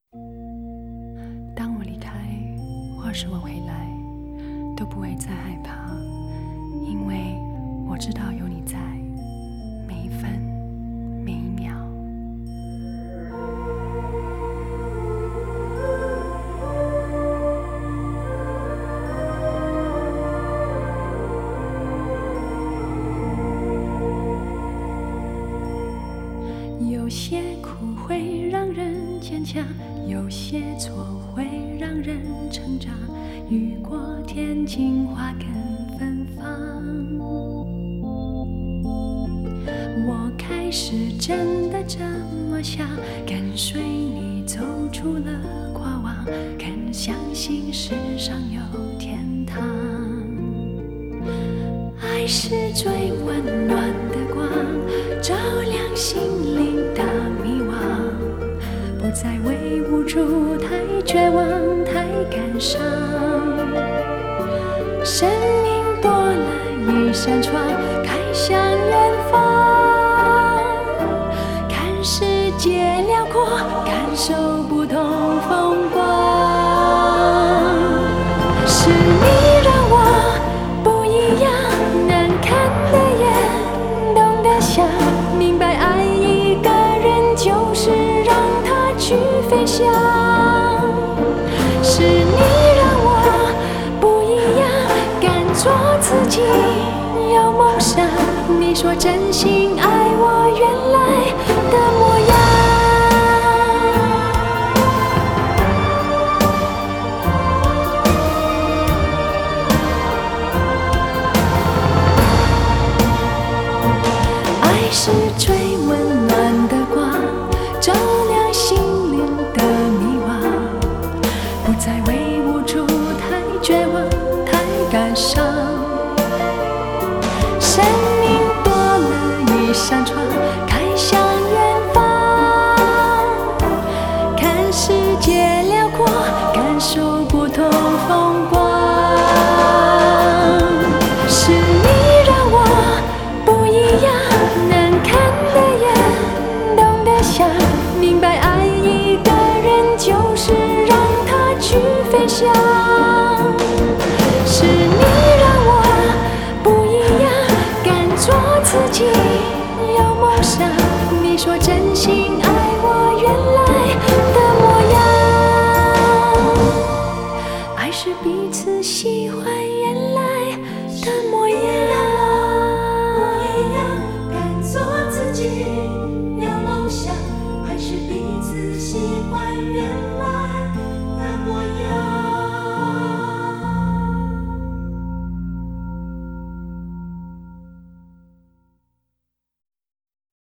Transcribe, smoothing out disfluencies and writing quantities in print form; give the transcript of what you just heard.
当我离开，或是我回来，都不会再害怕，因为我知道有你在，每一分每一秒。有些苦会让人坚强，有些错会让人成长。雨过天晴，花根芬芳。我开始真的这么想，跟随你走出了过往，更相信世上有天堂。爱是最温暖的光，照亮心灵的迷惘，不再为无助太绝望太感伤。生命多了一扇窗，开向远方，看世界辽阔，感受不同风光。是你让我不一样，难看的眼，懂得想，明白爱一个人就是让他去飞翔。是你让我不一样，敢做自己，有梦想。你说真心爱我原来的模样。爱是最温暖的光，照亮心灵的迷惘，不再为无助太绝望太感伤。生命多了一扇窗，开向远方，看世界辽阔，感受不同风光。是你让我不一样，难看的眼，懂得想，明白爱一个人就是让他去飞翔。是你让我不一样，敢做自己，有梦想。你说真心爱我原来的模样。爱是彼此喜欢原来的模样。 敢做自己，有梦想，还是彼此喜欢原来